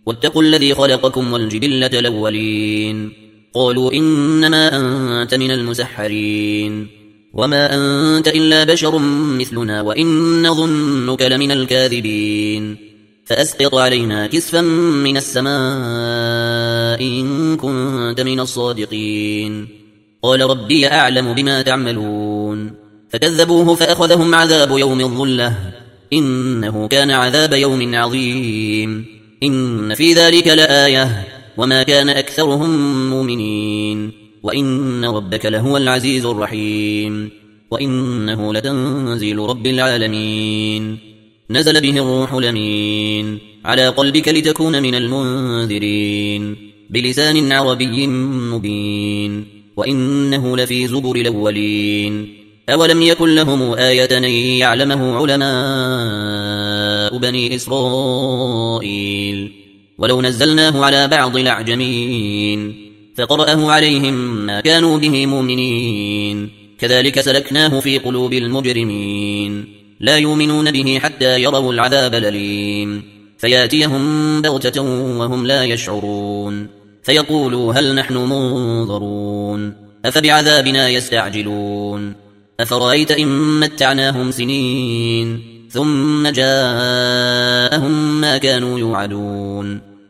واتقوا الذي خلقكم والجبلة الأولين قالوا إنما أنت من المسحرين وما أنت إلا بشر مثلنا وإن نظنك لمن الكاذبين فأسقط علينا كسفا من السماء إن كنت من الصادقين قال ربي أعلم بما تعملون فكذبوه فأخذهم عذاب يوم الظلة إنه كان عذاب يوم عظيم إن في ذلك لآية وما كان أكثرهم مؤمنين وإن ربك لهو العزيز الرحيم وإنه لتنزيل رب العالمين نزل به الروح الأمين على قلبك لتكون من المنذرين بلسان عربي مبين وإنه لفي زبر الأولين أولم يكن لهم آية أن يعلمه علماء بني إسرائيل ولو نزلناه على بعض الأعجمين فقرأه عليهم ما كانوا به مؤمنين كذلك سلكناه في قلوب المجرمين لا يؤمنون به حتى يروا العذاب الأليم فياتيهم بغتة وهم لا يشعرون فيقولوا هل نحن منظرون أفبعذابنا يستعجلون أفرأيت إن متعناهم سنين ثم جاءهم ما كانوا يوعدون